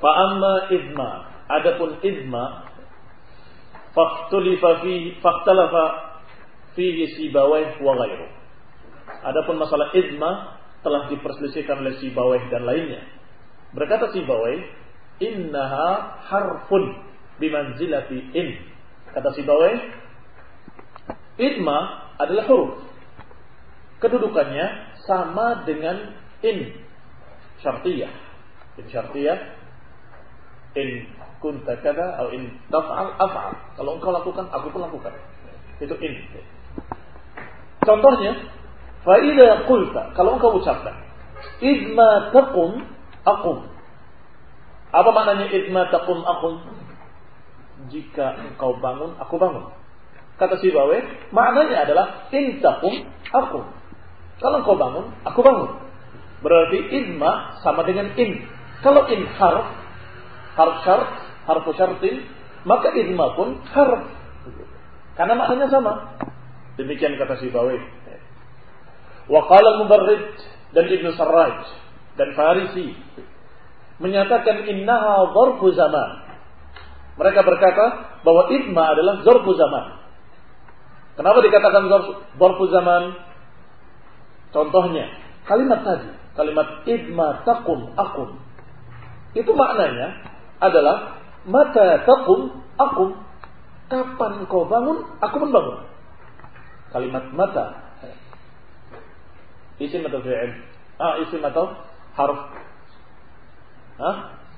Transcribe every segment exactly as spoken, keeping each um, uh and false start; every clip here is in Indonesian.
Fa amma idma, adapun idma, faqtulifa fi faqtalafa fihi Sibawayh wa ghairu. Adapun masalah idma telah diperselisihkan oleh Sibawayh dan lainnya. Berkata Sibawayh, innaha harfun bimanzilati in. Kata Sibawayh, idma adalah huruf. Kedudukannya sama dengan in syartiyah. In syartiyah, in kunta kada atau in taf'al af'al. Kalau engkau lakukan, aku pun lakukan. Itu in. Contohnya, fa idza qulta, kalau engkau ucapkan, idma taqum aqum. Apa maknanya idma taqum aqum? Jika engkau bangun, aku bangun. Kata Sibawayh, maknanya adalah in taqum aqum. Kalau engkau bangun, aku bangun. Berarti idma sama dengan in. Kalau in harf, harf syart, harf syartin, maka idma pun harf. Karena maknanya sama. Demikian kata Sibawayh. Wa qala al-Mubarrid dan Ibnu Sarraj dan Farisi menyatakan innaha dzarfu zaman. Mereka berkata bahwa idma adalah dzarfu zaman. Kenapa dikatakan dzarfu zaman? Contohnya, kalimat tadi, kalimat idma taqum aqum. Itu maknanya adalah mata taqum aqum. Kapan kau bangun, aku pun bangun. Kalimat mata. Isim atau fi'il? Ah, isim atau harf? Hah?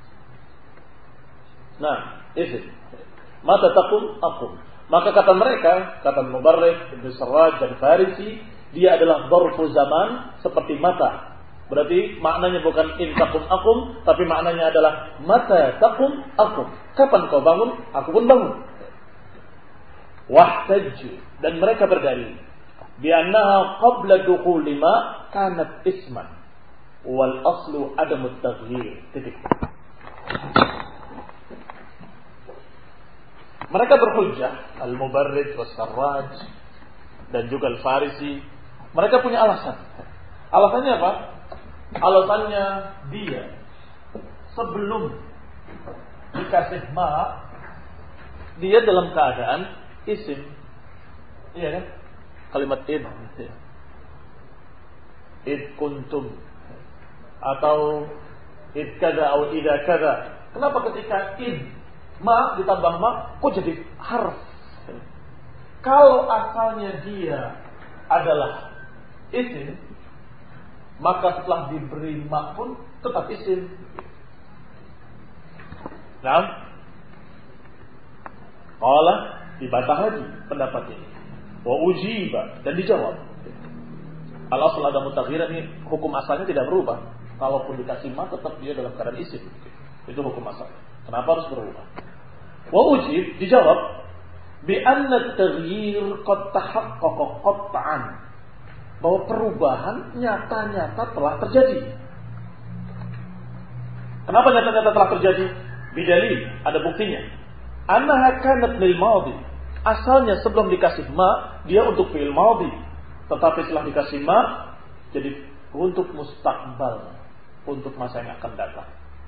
Nah, isim. Mata taqum aqum. Maka kata mereka, kata Mubarrid, Ibnu Sarraj dan Farisi, dia adalah dzarfu zaman seperti mata. Berarti maknanya bukan in taqum aqum, tapi maknanya adalah mata taqum aqum. Kapan kau bangun, aku pun bangun. Wahtajju, dan mereka berdalil bi annaha qabla dukhuli ma kanat isman wal aslu adamut taghyir. Titik. Mereka berhujjah, Al-Mubarrid was-Sarraj dan juga Al-Farisi. Mereka punya alasan. Alasannya apa? Alasannya dia sebelum dikasih ma, dia dalam keadaan isim. Iya kan? Kalimat id. Id kuntum. Atau id kada atau ida kada. Kenapa ketika id ma ditambah ma kok jadi harf? Kalau asalnya dia adalah isim, maka setelah diberi ma pun tetap isim. Nah, qala dibantah lagi pendapat ini. Wa ujiba, dan dijawab. Al-asl ada mutaghyiran, ini hukum asalnya tidak berubah. Kalaupun dikasih ma tetap dia dalam keadaan isim. Itu hukum asal. Kenapa harus berubah? Wa ujib, dijawab bi anna at-taghyir qad tahaqqaqa qat'an. Bahwa perubahan nyata-nyata telah terjadi. Kenapa nyata-nyata telah terjadi? Bidalil, ada buktinya. Annaha kanat lil madhi. Asalnya sebelum dikasih ma, dia untuk fi'il madhi. Tetapi setelah dikasih ma, jadi untuk mustaqbal, untuk masa yang akan datang.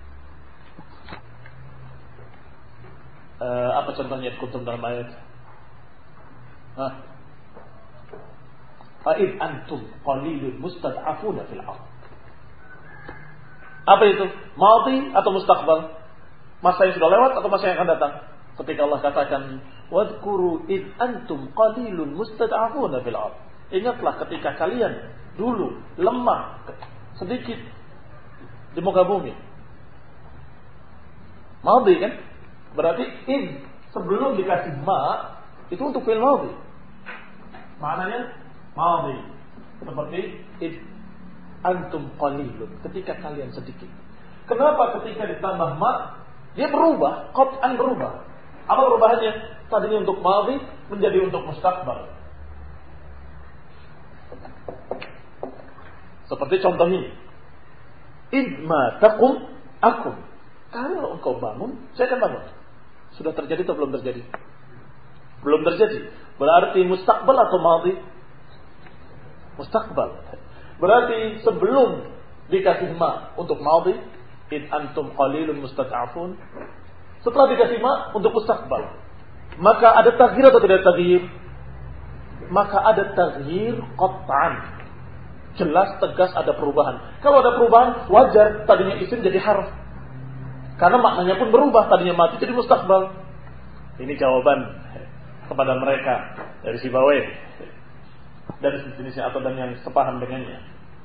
Uh, apa contohnya kuntum dalam ayat? Hah? Fa'id antum qalilun mustad'afuna fil ardh. Apa itu? Madhi atau mustaqbal? Masa yang sudah lewat atau masa yang akan datang? Ketika Allah katakan wadhkuru id antum qalilun mustad'afuna fil ardh. Ingatlah ketika kalian dulu lemah sedikit di muka bumi. Madhi kan? Berarti id sebelum dikasih ma itu untuk fi'il madhi. Maknanya madhi. Seperti id antum qalilun, ketika kalian sedikit. Kenapa ketika ditambah ma dia berubah, qat'an berubah. Apa perubahannya? Tadinya untuk madhi menjadi untuk mustaqbal. Seperti contoh ini. Idma taqum akum. Kalau engkau bangun, saya akan bangun. Sudah terjadi atau belum terjadi? Belum terjadi. Berarti mustaqbal atau madhi? Mustaqbal. Berarti sebelum dikasih ma untuk madhi, in antum qalilun mustad'afun. Setelah dikasih ma untuk mustaqbal, maka ada taghyir atau tidak taghyir? Maka ada taghyir qat'an. Jelas tegas ada perubahan. Kalau ada perubahan, wajar tadinya isim jadi harf. Karena maknanya pun berubah, tadinya mati jadi mustaqbal. Ini jawaban kepada mereka dari Sibawai, dari jenisnya atau dan yang sepaham dengannya.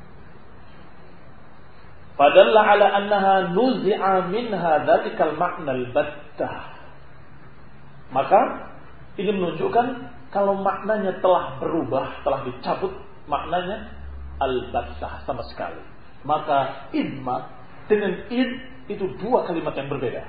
Fadalla ala annaha nuzi'a minha dzalikal makna al-battah. Maka ini menunjukkan kalau maknanya telah berubah, telah dicabut maknanya al-battah sama sekali. Maka idma dengan id itu dua kalimat yang berbeda.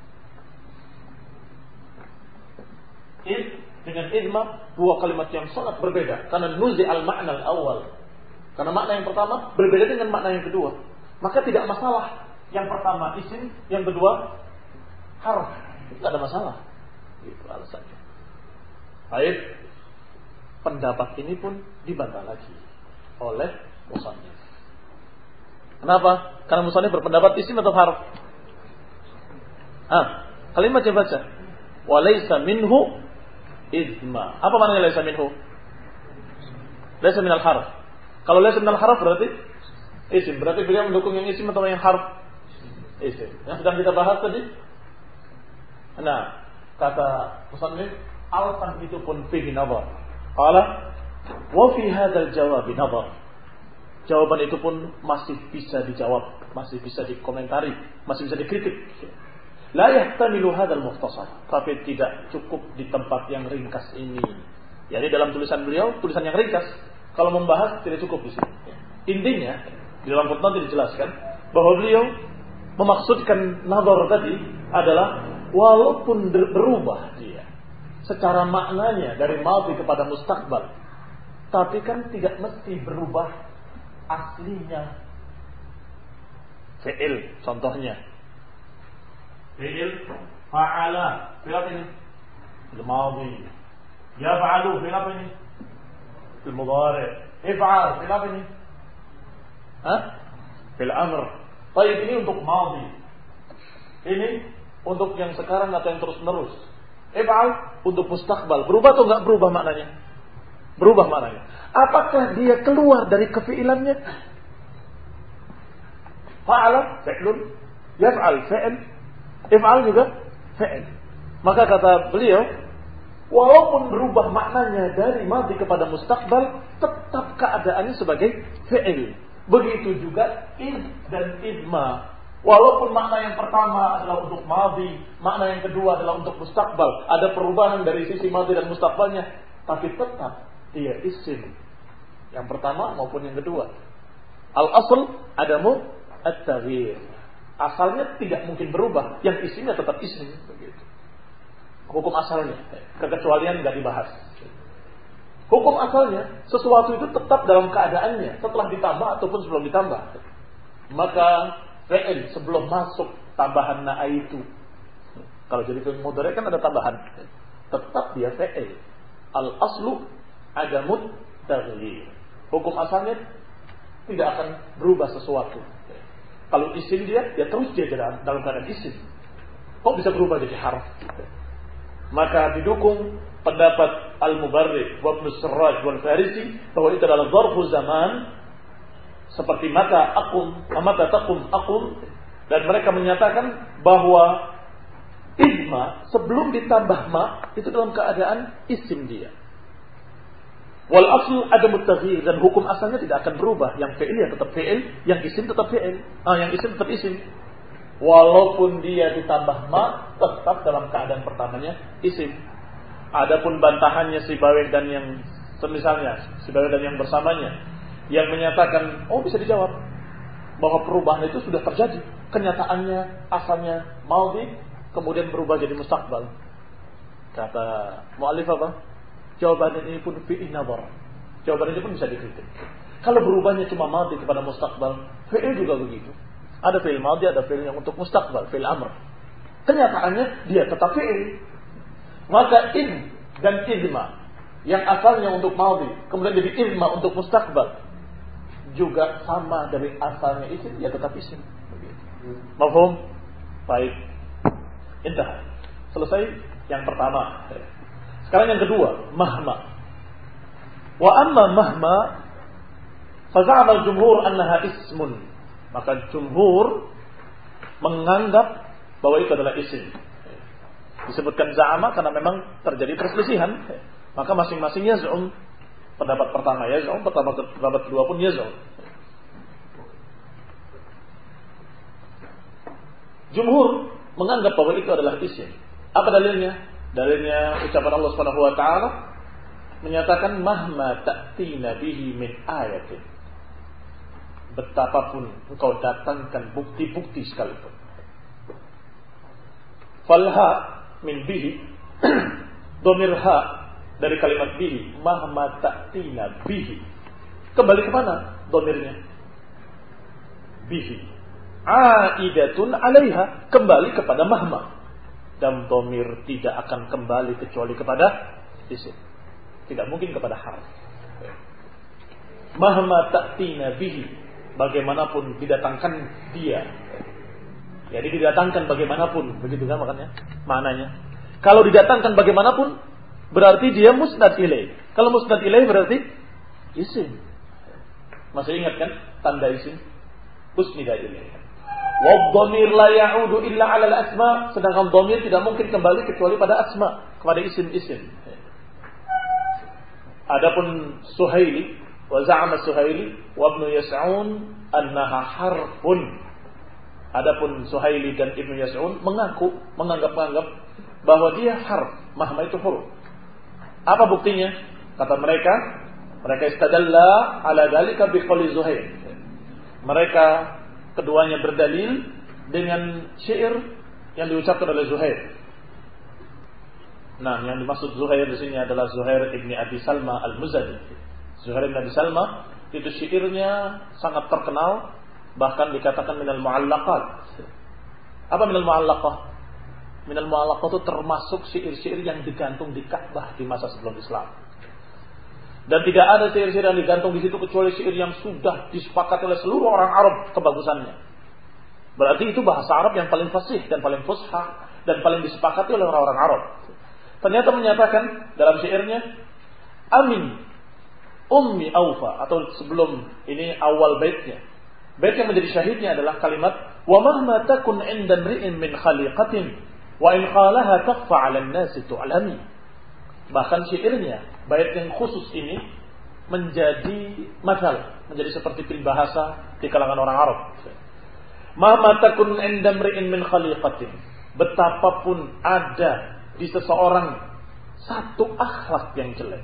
Id dengan idma dua kalimat yang sangat berbeda. Karena nuzi al-makna al-awwal. Karena makna yang pertama berbeda dengan makna yang kedua. Maka tidak masalah. Yang pertama isim, yang kedua harf. Tidak ada masalah. Itu alasannya. Baik. Pendapat ini pun dibantah lagi oleh musannif. Kenapa? Karena musannif berpendapat isim atau harf. Ah, kalimat yang baca. Walaysa minhu idma. Apa maknanya laysa minhu? Laysa minal harf. Kalau laysa minal harf berarti isim. Berarti beliau mendukung yang isim atau yang harf? Isim. Yang sedang kita bahas tadi. Nah, kata musannif, alfan itu pun fihi nazar. Qala wa fi hadzal jawab nazar. Jawaban itu pun masih bisa dijawab, masih bisa dikomentari, masih bisa dikritik. La yahtamilu hadzal mukhtasar, tapi tidak cukup di tempat yang ringkas ini. Jadi dalam tulisan beliau, tulisan yang ringkas, kalau membahas tidak cukup di sini. Intinya di dalam footnote dijelaskan bahwa beliau memaksudkan nazar tadi adalah walaupun berubah dia secara maknanya dari madhi kepada mustaqbal, tapi kan tidak mesti berubah aslinya. Fi'il contohnya. Fi'il fa'ala, fi'il apa ini? Al-madhi. Yaf'alu, fi'il apa ini? Al-mudhari'. If'al, fi'il apa ini? Hah? Fi'il amr. Baik, ini untuk madhi. Ini untuk yang sekarang atau yang terus-menerus. If'al untuk mustaqbal. Berubah atau enggak berubah maknanya? Berubah maknanya. Apakah dia keluar dari kefi'ilannya? Fa'ala fi'lun, yaf'al fi'l, if'al juga fi'l. Maka kata beliau, walaupun berubah maknanya dari madhi kepada mustaqbal, tetap keadaannya sebagai fi'l. Begitu juga id dan idma. Walaupun makna yang pertama adalah untuk madhi, makna yang kedua adalah untuk mustaqbal, ada perubahan dari sisi madhi dan mustaqbalnya, tapi tetap dia isim. Yang pertama maupun yang kedua. Al-asl adamu at-taghyir. Asalnya tidak mungkin berubah, yang isimnya tetap isim begitu. Hukum asalnya, kekecualian enggak dibahas. Hukum asalnya, sesuatu itu tetap dalam keadaannya setelah ditambah ataupun sebelum ditambah. Maka fi'il sebelum masuk tambahan na itu. Kalau jadi fi'il mudhari kan ada tambahan. Tetap dia fi'il. Al-aslu adamut taghyir. Hukum asalnya tidak akan berubah sesuatu. Kalau isim dia, ya terus dia dalam keadaan isim. Kok bisa berubah jadi harf? Maka didukung pendapat Al-Mubarrid wa Ibnu Sirraj wal Farisi bahwa itu adalah zarfu zaman, seperti mata akum, mata takum akum, dan mereka menyatakan bahwa idma sebelum ditambah ma itu dalam keadaan isim dia. Wal aslu adamut taghyir, dan hukum asalnya tidak akan berubah. Yang fi'il ya tetap fi'il, yang isim tetap fi'il. Ah, yang isim tetap isim. Walaupun dia ditambah ma, tetap dalam keadaan pertamanya isim. Adapun bantahannya Sibawai dan yang semisalnya, Sibawai dan yang bersamanya, yang menyatakan, oh bisa dijawab bahwa perubahan itu sudah terjadi. Kenyataannya asalnya madhi, kemudian berubah jadi mustaqbal. Kata mu'allif apa? Jawaban ini pun fi'il nazar. Jawaban ini pun bisa dikritik. Kalau berubahnya cuma madhi kepada mustaqbal, fi'il juga begitu. Ada fi'il madhi, ada fi'il yang untuk mustaqbal, fi'il amr. Kenyataannya dia tetap fi'il. Maka id dan idma yang asalnya untuk madhi, kemudian jadi idma untuk mustaqbal, juga sama dari asalnya isim, ya tetap isim. Mafhum? Baik. Indah. Selesai yang pertama. Sekarang yang kedua, mahma. Wa amma mahma faza'ama al-jumhur annaha ismun. Maka jumhur menganggap bahwa itu adalah isim. Disebutkan za'ama karena memang terjadi perselisihan. Maka masing-masing yaz'um. Pendapat pertama yaz'um, pendapat kedua pun yaz'um. Jumhur menganggap bahwa itu adalah isim. Apa dalilnya? Dalilnya ucapan Allah Subhanahu wa taala menyatakan mahma ta'tina bihi min ayatin. Betapapun engkau datangkan bukti-bukti sekalipun. Falha min bihi domir ha dari kalimat bihi, mahma ta'tina bihi. Kembali ke mana domirnya? Bihi. Aidatun alaiha, kembali kepada mahma. Dan domir tidak akan kembali kecuali kepada isim. Tidak mungkin kepada harf. Mahma ta'tina bihi, bagaimanapun didatangkan dia. Jadi didatangkan bagaimanapun, begitu kan makanya maknanya. Kalau didatangkan bagaimanapun berarti dia musnad ilaih. Kalau musnad ilaih berarti isim. Masih ingat kan tanda isim? Usnida ilaih. Wa dhamir la ya'udu illa 'ala al-asma, sedangkan dhamir tidak mungkin kembali kecuali pada asma, kepada isim-isim. Adapun Suhaili wa za'ama Suhaili wa Ibnu Yas'un annaha harfun. Adapun Suhaili dan Ibnu Yas'un mengaku menganggap-anggap bahwa dia harf, mahma itu huruf. Apa buktinya? Kata mereka, mereka istadalla ala dzalika biqauli Zuhair. Mereka keduanya berdalil dengan syair yang diucapkan oleh Zuhair. Nah, yang dimaksud Zuhair di sini adalah Zuhair ibni Abi Salma al-Muzani. Zuhair ibni Abi Salma itu syairnya sangat terkenal, bahkan dikatakan minal mu'allaqat. Apa minal mu'allaqah? Minal mu'allaqah itu termasuk syair-syair yang digantung di Ka'bah di masa sebelum Islam. Dan tidak ada syair-syair yang digantung di situ kecuali syair yang sudah disepakati oleh seluruh orang Arab kebagusannya. Berarti itu bahasa Arab yang paling fasih dan paling fushah dan paling disepakati oleh orang-orang Arab. Ternyata menyatakan dalam syairnya, amin ummi aufa, atau sebelum ini awal baitnya. Bait yang menjadi syahidnya adalah kalimat wa mahma takun 'inda imri'in min khaliqatin wa in qalaha takhfa 'ala an-nasi tu'lami. Bahkan syairnya, bait yang khusus ini menjadi masal, menjadi seperti peribahasa di kalangan orang Arab. Mahma takun 'inda imri'in min khaliqatin, betapapun ada di seseorang satu akhlak yang jelek.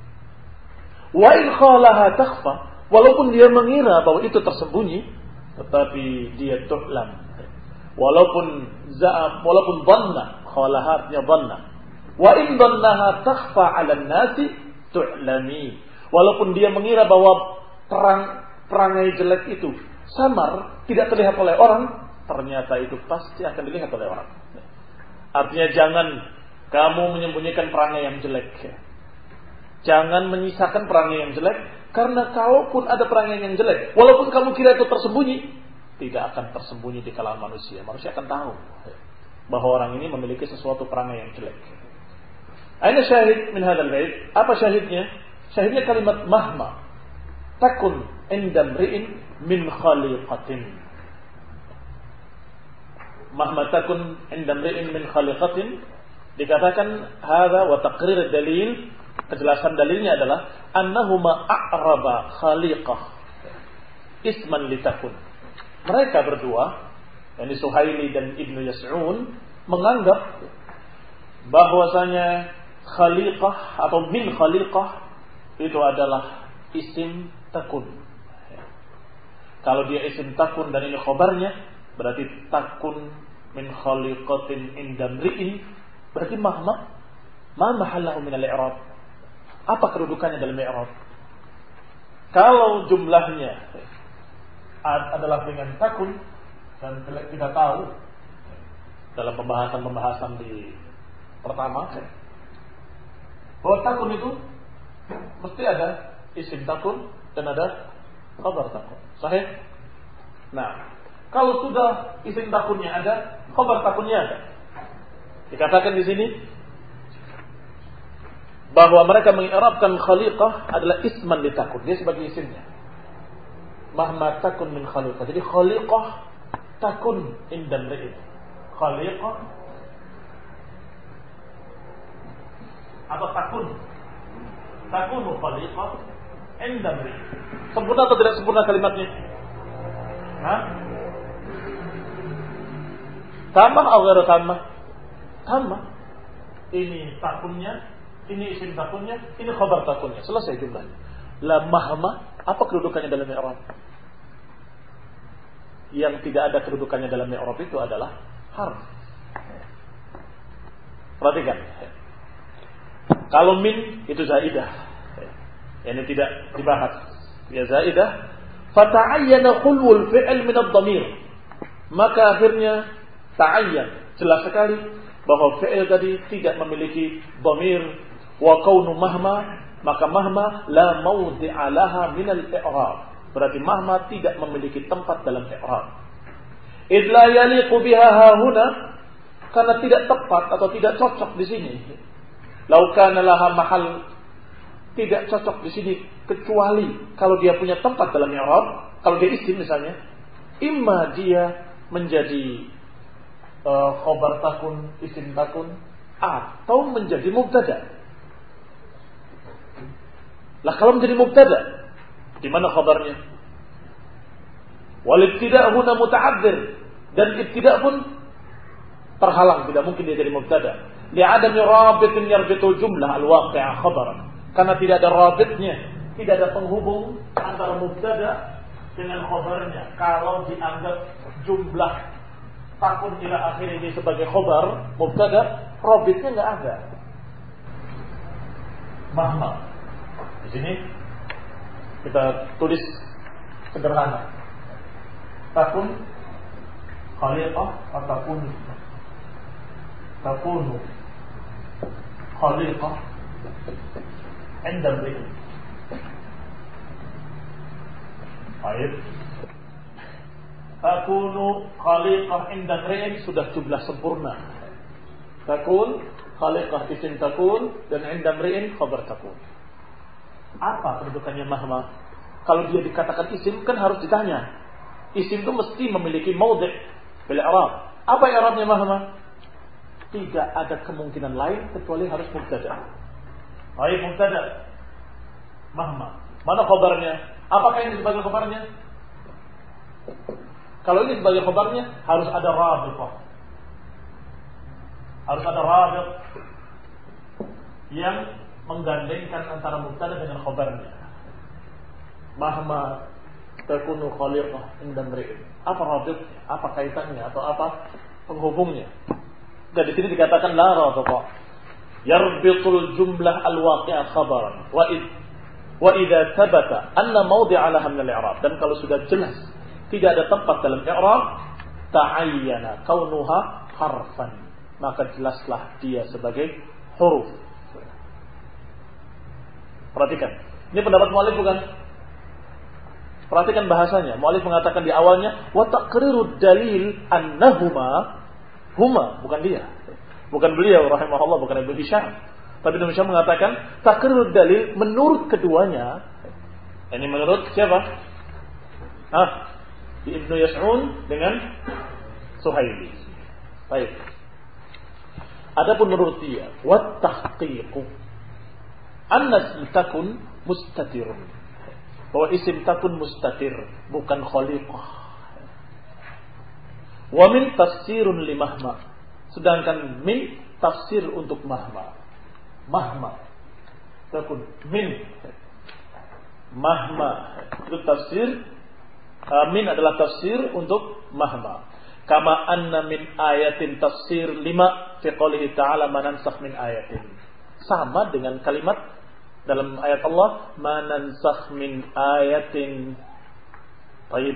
Wa in khalaha takhfa, walaupun dia mengira bahwa itu tersembunyi, tetapi dia tu'lam. Walaupun za'ab, walaupun dhanna, khalaha artinya dhanna. Wa in dhannaha takhfa 'ala an-nasi tu'lami. Walaupun dia mengira bahwa perang perangai jelek itu samar, tidak terlihat oleh orang, ternyata itu pasti akan dilihat oleh orang. Artinya jangan kamu menyembunyikan perangai yang jelek. Jangan menyisakan perangai yang jelek, karena kalaupun ada perangai yang jelek, walaupun kamu kira itu tersembunyi, tidak akan tersembunyi di kalangan manusia. Manusia akan tahu bahwa orang ini memiliki sesuatu perangai yang jelek. Aina syahid min hadzal bait? Apa syahidnya? Syahidnya kalimat mahma takun inda mri'in min khaliqatin. Mahma takun inda mri'in min khaliqatin, dikatakan hadza wa taqrir dalil, kejelasan dalilnya adalah annahuma a'raba khaliqah isman litakun. Mereka berdua, yakni Suhaili dan Ibnu Yas'un, menganggap bahwasanya khaliqah atau min khaliqah itu adalah isim takun. Kalau dia isim takun dan ini khobarnya, berarti takun min khaliqatin inda mri'in, berarti mahma ma mahallahu min al-i'rab. Apa kedudukannya dalam i'rab? Kalau jumlahnya adalah dengan takun, dan kita tahu dalam pembahasan-pembahasan di pertama bahwa takun itu mesti ada isim takun dan ada khabar takun. Sahih? Nah, Kalau sudah isim takunnya ada, khabar takunnya ada. Dikatakan di sini bahwa mereka mengi'rabkan khaliqah adalah isman li takun, dia sebagai isimnya. Mahma takun min khaliqah. Jadi khaliqah takun indan li'id. Khaliqah atau takun. Takunu khaliqah indan li'id. Sempurna atau tidak sempurna kalimatnya? Hah? Tambah atau tidak tambah? Tambah. Ini takunnya, ini isim takunnya, ini khabar takunnya. Selesai jumlahnya. La mahma, apa kedudukannya dalam i'rab? Yang tidak ada kedudukannya dalam i'rab itu adalah harf. Perhatikan. Kalau min itu zaidah. Ini tidak dibahas. Ya zaidah. Fata'ayyana khulwul fi'l min ad-dhamir. Maka akhirnya ta'ayyan, jelas sekali bahwa fi'il tadi tidak memiliki dhamir. Wa kaunu mahma, maka mahma la mawdi'a laha min al-i'rab. Berarti mahma tidak memiliki tempat dalam i'rab. Idh la yaliqu biha hahuna, karena tidak tepat atau tidak cocok di sini. Lau kana laha mahal, tidak cocok di sini kecuali kalau dia punya tempat dalam i'rab. Kalau dia isim misalnya, imma dia menjadi uh, khabar takun, isim takun, atau menjadi mubtada. Lah kalau menjadi mubtada, di mana khabarnya? Wal ibtida' huna muta'adzir, dan ibtida' pun terhalang, tidak mungkin dia jadi mubtada. Li'adami rabitin yarbitul jumlah al-waqi'ah khabaran. Karena tidak ada rabitnya, tidak ada penghubung antara mubtada dengan khabarnya. Kalau dianggap jumlah takun ila akhir ini sebagai khabar mubtada, rabitnya enggak ada. Mahma. Di sini kita tulis sederhana. Takun khaliqah atau takun takunu khaliqah inda beri. Baik. Takunu khaliqah inda beri sudah jumlah sempurna. Takun khaliqah isim takun dan inda beri khabar takun. Apa kedudukannya mahma? Kalau dia dikatakan isim kan harus ditanya. Isim itu mesti memiliki maudhi' bil i'rab. Apa i'rabnya mahma? Tidak ada kemungkinan lain kecuali harus mubtada. Baik, mubtada. Mahma. Mana khabarnya? Apakah ini sebagai khabarnya? Kalau ini sebagai khabarnya harus ada rabithah. Harus ada rabith yang menggandengkan antara mubtada dengan khabarnya. Mahma takunu khaliqah inda mri'in. Apa rabithnya? Apa kaitannya atau apa penghubungnya? Dan di sini dikatakan la rabitha. Yarbitul jumlah al-waqi'ah khabaran wa id wa idza thabata anna mawdi'a laha min al-i'rab. Dan kalau sudah jelas tidak ada tempat dalam i'rab, ta'ayyana kaunuha harfan, maka jelaslah dia sebagai huruf. Perhatikan. Ini pendapat mu'allif bukan? Perhatikan bahasanya. Mu'allif mengatakan di awalnya wa taqrirud dalil annahuma huma, bukan dia. Bukan beliau rahimahullah, bukan Ibnu Hisham. Tapi Ibnu Hisham mengatakan taqrirud dalil menurut keduanya. Ini menurut siapa? Ah, Ibnu Yas'un dengan Suhaili. Baik. Adapun menurut dia wa tahqiqu anna takun mustatirun, bahwa isim takun mustatir bukan khaliqah. Wa min tafsirun li mahma, sedangkan min tafsir untuk mahma. Mahma takun min mahma itu tafsir. Min adalah tafsir untuk mahma. Kama anna min ayatin tafsir lima fi qoulihi ta'ala manansakh min ayatin. Sama dengan kalimat dalam ayat Allah manansakh min ayatin. Baik.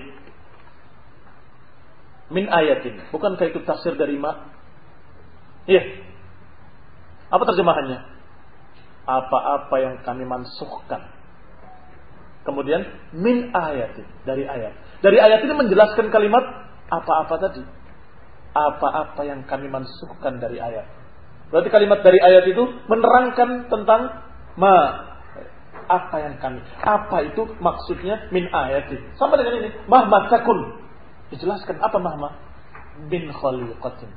Min ayatin, bukankah itu tafsir dari ma? Iya. Apa terjemahannya? Apa-apa yang kami mansukhkan. Kemudian min ayatin, dari ayat. Dari ayat ini menjelaskan kalimat Apa-apa tadi? Apa-apa yang kami mansukhkan dari ayat. Berarti kalimat dari ayat itu menerangkan tentang ma. Apa yang kami. Apa itu maksudnya min ayatin. Sama dengan ini. Mahma takun. Dijelaskan apa mahma? Min khaliqatin.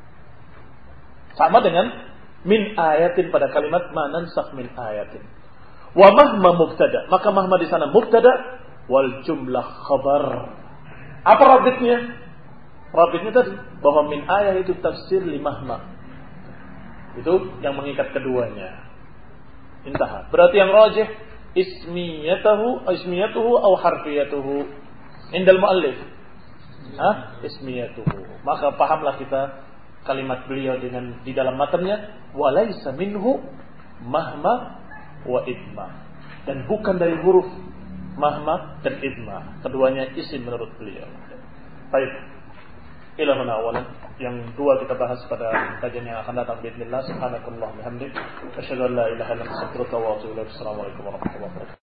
Sama dengan min ayatin pada kalimat ma nansakh min ayatin. Wa mahma mubtada. Maka mahma di sana mubtada wal jumlah khabar. Apa rabitnya? Rabitnya tadi bahwa min ayat itu tafsir li mahma. Itu yang mengikat keduanya. Intah. Berarti yang rajih ismiyatuhu, ismiyatuhu atau harfiyatuhu. Indal muallif. Hah? Ismiyatuhu. Maka pahamlah kita kalimat beliau dengan di dalam matanya walaysa minhu mahma wa idma. Dan bukan dari huruf mahma dan idma. Keduanya isim menurut beliau. Baik. Ilahuna awalan. Yang dua kita bahas pada kajian yang akan datang bismillah. Subhanakallah bihamdik asyhadu an la ilaha illa anta astaghfiruka wa atubu ilaik. Assalamualaikum warahmatullahi wabarakatuh.